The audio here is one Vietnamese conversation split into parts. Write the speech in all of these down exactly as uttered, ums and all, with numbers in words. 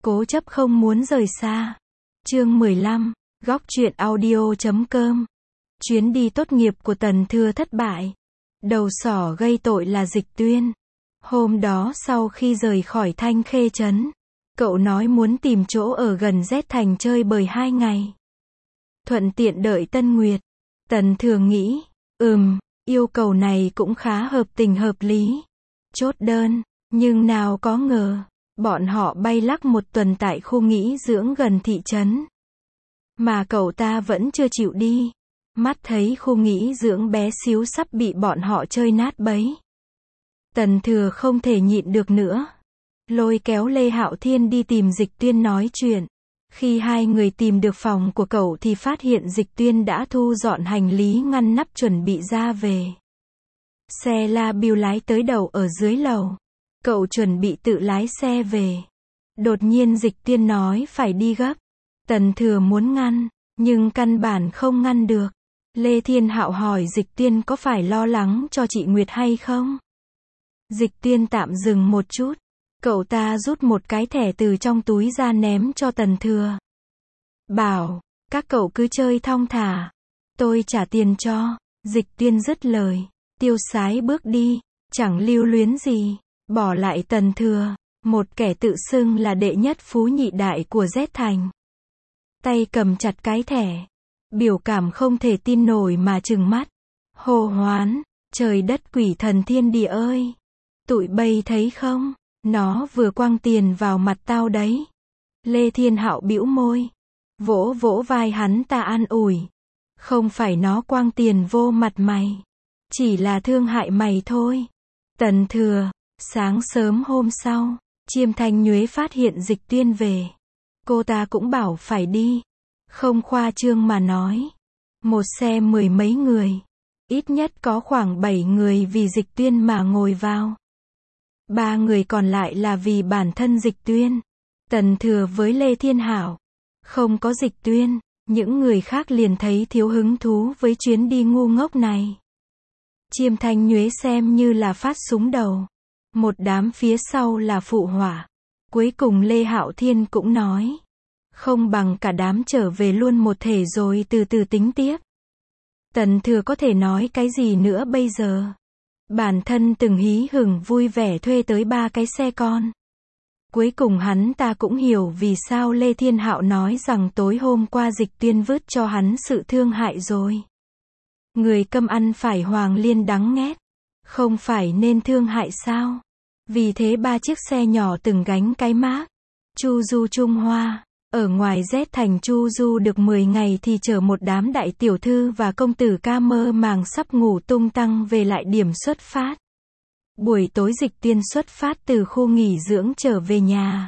Cố chấp không muốn rời xa. Chương mười lăm, góc truyện audio chấm com. Chuyến đi tốt nghiệp của Tần Thừa thất bại. Đầu sỏ gây tội là Dịch Tuyên. Hôm đó sau khi rời khỏi Thanh Khê Trấn, cậu nói muốn tìm chỗ ở gần Z Thành chơi bời hai ngày. Thuận tiện đợi Tân Nguyệt. Tần Thừa nghĩ, ừm, yêu cầu này cũng khá hợp tình hợp lý. Chốt đơn, nhưng nào có ngờ, bọn họ bay lắc một tuần tại khu nghỉ dưỡng gần thị trấn. Mà cậu ta vẫn chưa chịu đi. Mắt thấy khu nghỉ dưỡng bé xíu sắp bị bọn họ chơi nát bấy. Tần Thừa không thể nhịn được nữa. Lôi kéo Lê Hạo Thiên đi tìm Dịch Tuyên nói chuyện. Khi hai người tìm được phòng của cậu thì phát hiện Dịch Tuyên đã thu dọn hành lý ngăn nắp chuẩn bị ra về. Xe La Biu lái tới đầu ở dưới lầu. Cậu chuẩn bị tự lái xe về. Đột nhiên Dịch Tuyên nói phải đi gấp. Tần Thừa muốn ngăn, nhưng căn bản không ngăn được. Lê Thiên Hạo hỏi Dịch Tuyên có phải lo lắng cho chị Nguyệt hay không? Dịch Tuyên tạm dừng một chút. Cậu ta rút một cái thẻ từ trong túi ra ném cho Tần Thừa. Bảo, các cậu cứ chơi thong thả. Tôi trả tiền cho. Dịch Tuyên dứt lời. Tiêu sái bước đi. Chẳng lưu luyến gì. Bỏ lại Tần Thừa. Một kẻ tự xưng là đệ nhất phú nhị đại của Z Thành. Tay cầm chặt cái thẻ. Biểu cảm không thể tin nổi mà trừng mắt. Hô hoán. Trời đất quỷ thần thiên địa ơi. Tụi bay thấy không? Nó vừa quăng tiền vào mặt tao đấy. Lê Thiên Hạo bĩu môi. Vỗ vỗ vai hắn ta an ủi. Không phải nó quăng tiền vô mặt mày. Chỉ là thương hại mày thôi. Tần Thừa. Sáng sớm hôm sau, Chiêm Thanh Nhuế phát hiện Dịch Tuyên về. Cô ta cũng bảo phải đi. Không khoa trương mà nói. Một xe mười mấy người. Ít nhất có khoảng bảy người vì Dịch Tuyên mà ngồi vào. Ba người còn lại là vì bản thân Dịch Tuyên. Tần Thừa với Lê Thiên Hạo. Không có Dịch Tuyên, những người khác liền thấy thiếu hứng thú với chuyến đi ngu ngốc này. Chiêm Thanh Nhuế xem như là phát súng đầu. Một đám phía sau là phụ họa. Cuối cùng Lê Hạo Thiên cũng nói. Không bằng cả đám trở về luôn một thể rồi từ từ tính tiếp. Tần Thừa có thể nói cái gì nữa bây giờ? Bản thân từng hí hửng vui vẻ thuê tới ba cái xe con. Cuối cùng hắn ta cũng hiểu vì sao Lê Thiên Hạo nói rằng tối hôm qua Dịch Tuyên vứt cho hắn sự thương hại rồi. Người câm ăn phải hoàng liên đắng nghét. Không phải nên thương hại sao? Vì thế ba chiếc xe nhỏ từng gánh cái mác Chu Du Trung Hoa. Ở ngoài Z Thành Chu Du được mười ngày thì chở một đám đại tiểu thư và công tử ca mơ màng sắp ngủ tung tăng về lại điểm xuất phát. Buổi tối Dịch Tuyên xuất phát từ khu nghỉ dưỡng trở về nhà.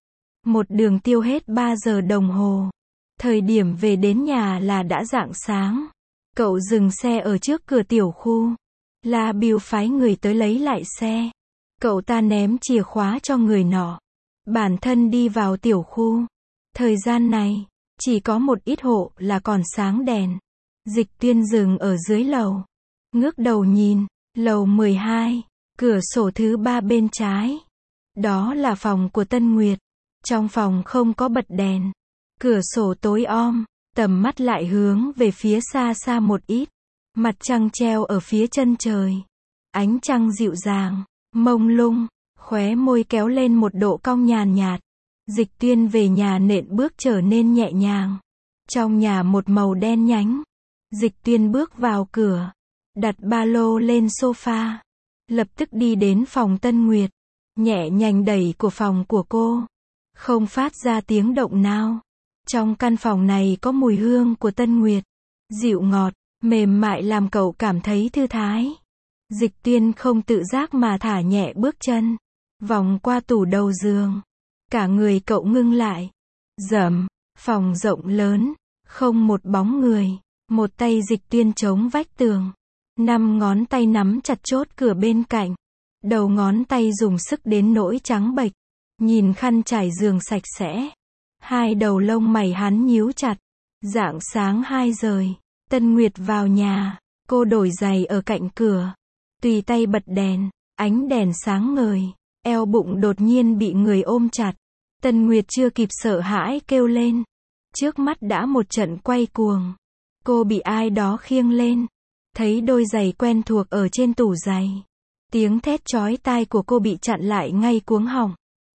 Một đường tiêu hết ba giờ đồng hồ. Thời điểm về đến nhà là đã rạng sáng. Cậu dừng xe ở trước cửa tiểu khu. La Biu phái người tới lấy lại xe. Cậu ta ném chìa khóa cho người nọ. Bản thân đi vào tiểu khu. Thời gian này, chỉ có một ít hộ là còn sáng đèn. Dịch Tuyên dừng ở dưới lầu. Ngước đầu nhìn, lầu mười hai, cửa sổ thứ ba bên trái. Đó là phòng của Tân Nguyệt. Trong phòng không có bật đèn. Cửa sổ tối om, tầm mắt lại hướng về phía xa xa một ít. Mặt trăng treo ở phía chân trời. Ánh trăng dịu dàng, mông lung, khóe môi kéo lên một độ cong nhàn nhạt. Dịch Tuyên về nhà nện bước trở nên nhẹ nhàng. Trong nhà một màu đen nhánh. Dịch Tuyên bước vào cửa. Đặt ba lô lên sofa. Lập tức đi đến phòng Tân Nguyệt. Nhẹ nhàng đẩy của phòng của cô. Không phát ra tiếng động nào. Trong căn phòng này có mùi hương của Tân Nguyệt. Dịu ngọt, mềm mại làm cậu cảm thấy thư thái. Dịch Tuyên không tự giác mà thả nhẹ bước chân. Vòng qua tủ đầu giường. Cả người cậu ngưng lại. Rầm, phòng rộng lớn, không một bóng người. Một tay Dịch Tuyên chống vách tường. Năm ngón tay nắm chặt chốt cửa bên cạnh. Đầu ngón tay dùng sức đến nỗi trắng bệch. Nhìn khăn trải giường sạch sẽ. Hai đầu lông mày hắn nhíu chặt. Rạng sáng hai giờ. Tân Nguyệt vào nhà. Cô đổi giày ở cạnh cửa. Tùy tay bật đèn. Ánh đèn sáng ngời. Eo bụng đột nhiên bị người ôm chặt. Tân Nguyệt chưa kịp sợ hãi kêu lên. Trước mắt đã một trận quay cuồng. Cô bị ai đó khiêng lên. Thấy đôi giày quen thuộc ở trên tủ giày. Tiếng thét chói tai của cô bị chặn lại ngay cuống họng.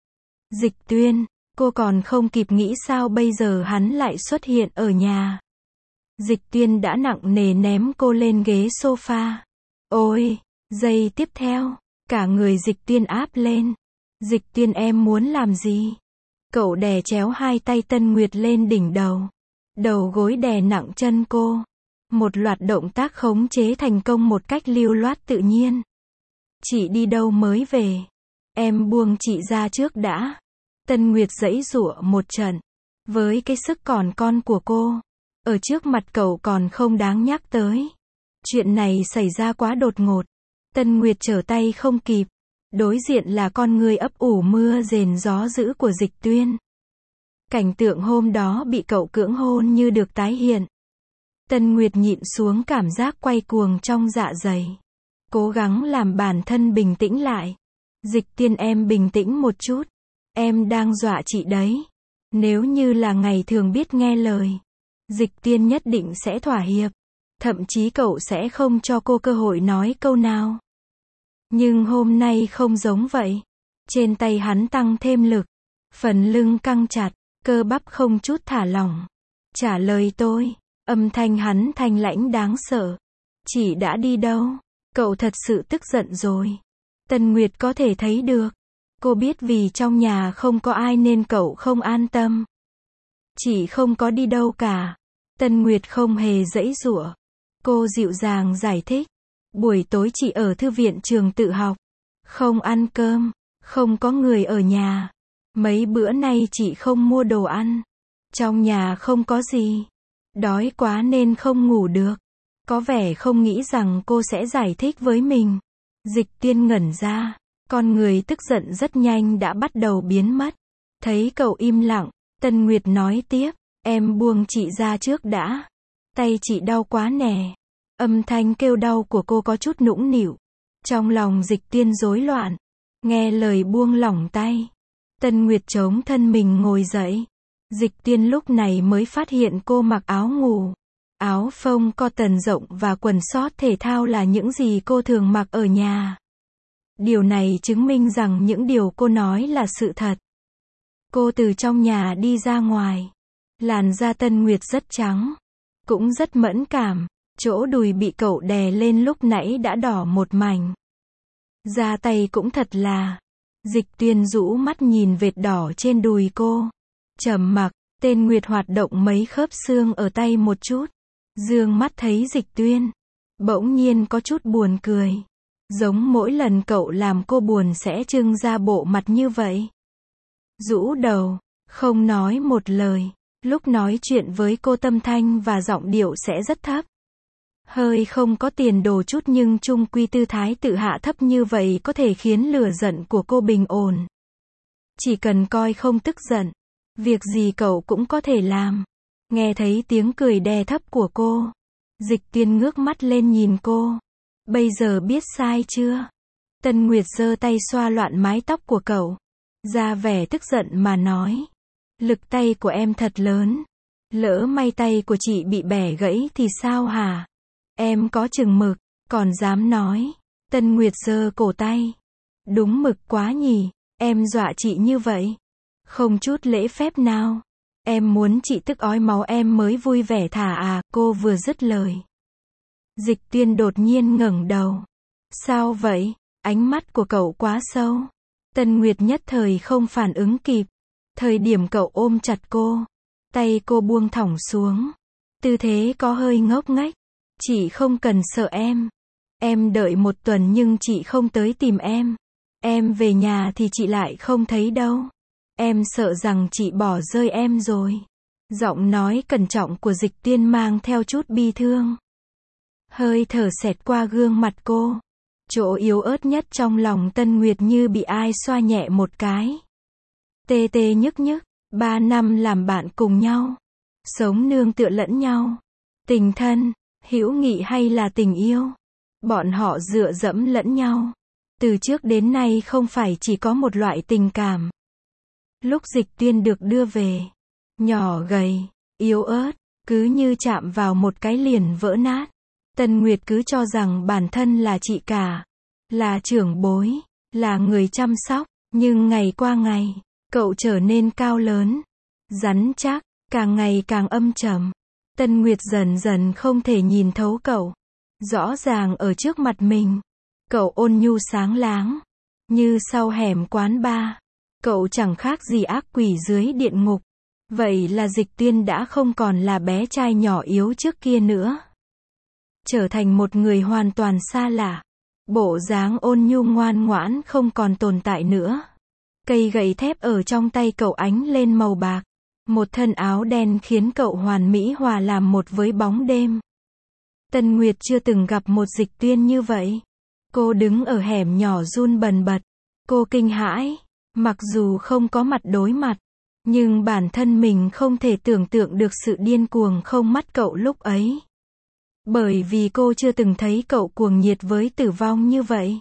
Dịch Tuyên, cô còn không kịp nghĩ sao bây giờ hắn lại xuất hiện ở nhà. Dịch Tuyên đã nặng nề ném cô lên ghế sofa. Ôi, giây tiếp theo, cả người Dịch Tuyên áp lên. Dịch Tuyên em muốn làm gì? Cậu đè chéo hai tay Tân Nguyệt lên đỉnh đầu. Đầu gối đè nặng chân cô. Một loạt động tác khống chế thành công một cách lưu loát tự nhiên. Chị đi đâu mới về? Em buông chị ra trước đã. Tân Nguyệt giãy giụa một trận. Với cái sức còn con của cô, ở trước mặt cậu còn không đáng nhắc tới. Chuyện này xảy ra quá đột ngột. Tân Nguyệt trở tay không kịp. Đối diện là con người ấp ủ mưa rền gió dữ của Dịch Tuyên. Cảnh tượng hôm đó bị cậu cưỡng hôn như được tái hiện. Tân Nguyệt nhịn xuống cảm giác quay cuồng trong dạ dày. Cố gắng làm bản thân bình tĩnh lại. Dịch Tuyên em bình tĩnh một chút. Em đang dọa chị đấy. Nếu như là ngày thường biết nghe lời, Dịch Tuyên nhất định sẽ thỏa hiệp. Thậm chí cậu sẽ không cho cô cơ hội nói câu nào. Nhưng hôm nay không giống vậy. Trên tay hắn tăng thêm lực. Phần lưng căng chặt, cơ bắp không chút thả lỏng. Trả lời tôi. Âm thanh hắn thanh lãnh đáng sợ. Chị đã đi đâu? Cậu thật sự tức giận rồi. Tân Nguyệt có thể thấy được. Cô biết vì trong nhà không có ai nên cậu không an tâm. Chị không có đi đâu cả. Tân Nguyệt không hề giãy giụa. Cô dịu dàng giải thích. Buổi tối chị ở thư viện trường tự học. Không ăn cơm. Không có người ở nhà. Mấy bữa nay chị không mua đồ ăn. Trong nhà không có gì. Đói quá nên không ngủ được. Có vẻ không nghĩ rằng cô sẽ giải thích với mình. Dịch Tuyên ngẩn ra. Con người tức giận rất nhanh đã bắt đầu biến mất. Thấy cậu im lặng, Tân Nguyệt nói tiếp. Em buông chị ra trước đã. Tay chị đau quá nè. Âm thanh kêu đau của cô có chút nũng nịu. Trong lòng Dịch Tuyên rối loạn. Nghe lời buông lỏng tay. Tân Nguyệt chống thân mình ngồi dậy. Dịch Tuyên lúc này mới phát hiện cô mặc áo ngủ. Áo phông cotton rộng và quần short thể thao là những gì cô thường mặc ở nhà. Điều này chứng minh rằng những điều cô nói là sự thật. Cô từ trong nhà đi ra ngoài. Làn da Tân Nguyệt rất trắng. Cũng rất mẫn cảm. Chỗ đùi bị cậu đè lên lúc nãy đã đỏ một mảnh. Da tay cũng thật là. Dịch Tuyên rũ mắt nhìn vệt đỏ trên đùi cô. Trầm mặc, tên Nguyệt hoạt động mấy khớp xương ở tay một chút. Dương mắt thấy Dịch Tuyên. Bỗng nhiên có chút buồn cười. Giống mỗi lần cậu làm cô buồn sẽ trưng ra bộ mặt như vậy. Rũ đầu, không nói một lời. Lúc nói chuyện với cô tâm thanh và giọng điệu sẽ rất thấp. Hơi không có tiền đồ chút nhưng chung quy tư thái tự hạ thấp như vậy có thể khiến lửa giận của cô bình ổn. Chỉ cần coi không tức giận. Việc gì cậu cũng có thể làm. Nghe thấy tiếng cười đè thấp của cô. Dịch Tuyên ngước mắt lên nhìn cô. Bây giờ biết sai chưa? Tân Nguyệt giơ tay xoa loạn mái tóc của cậu. Ra vẻ tức giận mà nói. Lực tay của em thật lớn. Lỡ may tay của chị bị bẻ gãy thì sao hả? Em có chừng mực, còn dám nói. Tân Nguyệt giơ cổ tay. Đúng mực quá nhỉ, em dọa chị như vậy. Không chút lễ phép nào. Em muốn chị tức ói máu em mới vui vẻ thả à, cô vừa dứt lời. Dịch Tuyên đột nhiên ngẩng đầu. Sao vậy? Ánh mắt của cậu quá sâu. Tân Nguyệt nhất thời không phản ứng kịp. Thời điểm cậu ôm chặt cô. Tay cô buông thõng xuống. Tư thế có hơi ngốc nghếch. Chị không cần sợ em. Em đợi một tuần nhưng chị không tới tìm em. Em về nhà thì chị lại không thấy đâu. Em sợ rằng chị bỏ rơi em rồi. Giọng nói cẩn trọng của Dịch Tuyên mang theo chút bi thương. Hơi thở xẹt qua gương mặt cô. Chỗ yếu ớt nhất trong lòng Tân Nguyệt như bị ai xoa nhẹ một cái. Tê tê nhức nhức. Ba năm làm bạn cùng nhau. Sống nương tựa lẫn nhau. Tình thân, hữu nghị hay là tình yêu. Bọn họ dựa dẫm lẫn nhau. Từ trước đến nay không phải chỉ có một loại tình cảm. Lúc Dịch Tuyên được đưa về, nhỏ gầy, yếu ớt, cứ như chạm vào một cái liền vỡ nát. Tân Nguyệt cứ cho rằng bản thân là chị cả, là trưởng bối, là người chăm sóc, nhưng ngày qua ngày, cậu trở nên cao lớn, rắn chắc, càng ngày càng âm trầm. Tân Nguyệt dần dần không thể nhìn thấu cậu. Rõ ràng ở trước mặt mình, cậu ôn nhu sáng láng, như sau hẻm quán bar. Cậu chẳng khác gì ác quỷ dưới địa ngục. Vậy là Dịch Tuyên đã không còn là bé trai nhỏ yếu trước kia nữa. Trở thành một người hoàn toàn xa lạ. Bộ dáng ôn nhu ngoan ngoãn không còn tồn tại nữa. Cây gậy thép ở trong tay cậu ánh lên màu bạc. Một thân áo đen khiến cậu hoàn mỹ hòa làm một với bóng đêm. Tân Nguyệt chưa từng gặp một Dịch Tuyên như vậy. Cô đứng ở hẻm nhỏ run bần bật. Cô kinh hãi. Mặc dù không có mặt đối mặt, nhưng bản thân mình không thể tưởng tượng được sự điên cuồng không mắt cậu lúc ấy. Bởi vì cô chưa từng thấy cậu cuồng nhiệt với tử vong như vậy.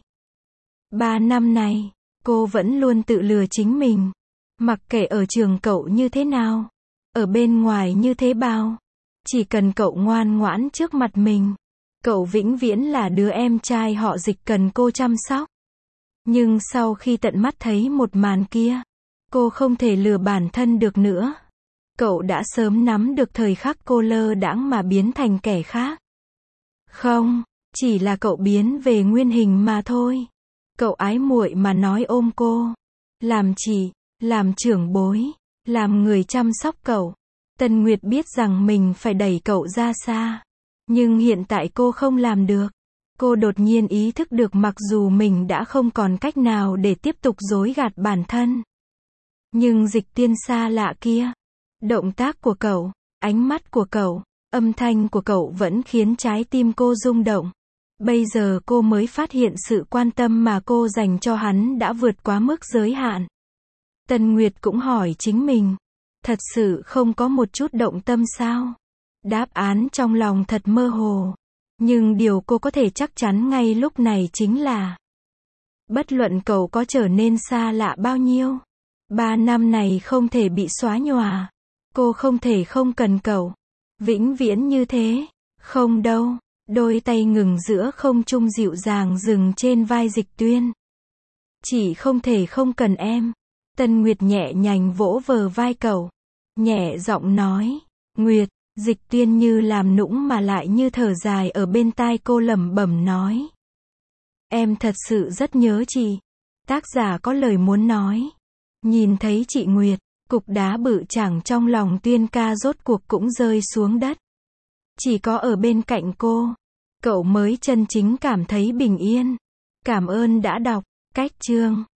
Ba năm này, cô vẫn luôn tự lừa chính mình. Mặc kệ ở trường cậu như thế nào, ở bên ngoài như thế bao, chỉ cần cậu ngoan ngoãn trước mặt mình, cậu vĩnh viễn là đứa em trai họ Dịch cần cô chăm sóc. Nhưng sau khi tận mắt thấy một màn kia, cô không thể lừa bản thân được nữa. Cậu đã sớm nắm được thời khắc cô lơ đãng mà biến thành kẻ khác. Không, chỉ là cậu biến về nguyên hình mà thôi. Cậu ái muội mà nói ôm cô, làm chị, làm trưởng bối, làm người chăm sóc cậu. Tân Nguyệt biết rằng mình phải đẩy cậu ra xa, nhưng hiện tại cô không làm được. Cô đột nhiên ý thức được mặc dù mình đã không còn cách nào để tiếp tục dối gạt bản thân. Nhưng Dịch Tuyên xa lạ kia, động tác của cậu, ánh mắt của cậu, âm thanh của cậu vẫn khiến trái tim cô rung động. Bây giờ cô mới phát hiện sự quan tâm mà cô dành cho hắn đã vượt quá mức giới hạn. Tân Nguyệt cũng hỏi chính mình, thật sự không có một chút động tâm sao? Đáp án trong lòng thật mơ hồ. Nhưng điều cô có thể chắc chắn ngay lúc này chính là, bất luận cậu có trở nên xa lạ bao nhiêu, ba năm này không thể bị xóa nhòa. Cô không thể không cần cậu. Vĩnh viễn như thế. Không đâu. Đôi tay ngừng giữa không trung dịu dàng dừng trên vai Dịch Tuyên. Chỉ không thể không cần em. Tân Nguyệt nhẹ nhàng vỗ vờ vai cậu. Nhẹ giọng nói. Nguyệt. Dịch Tuyên như làm nũng mà lại như thở dài ở bên tai cô lẩm bẩm nói. Em thật sự rất nhớ chị. Tác giả có lời muốn nói. Nhìn thấy chị Nguyệt, cục đá bự chảng trong lòng Tuyên ca rốt cuộc cũng rơi xuống đất. Chỉ có ở bên cạnh cô, cậu mới chân chính cảm thấy bình yên. Cảm ơn đã đọc. Cách chương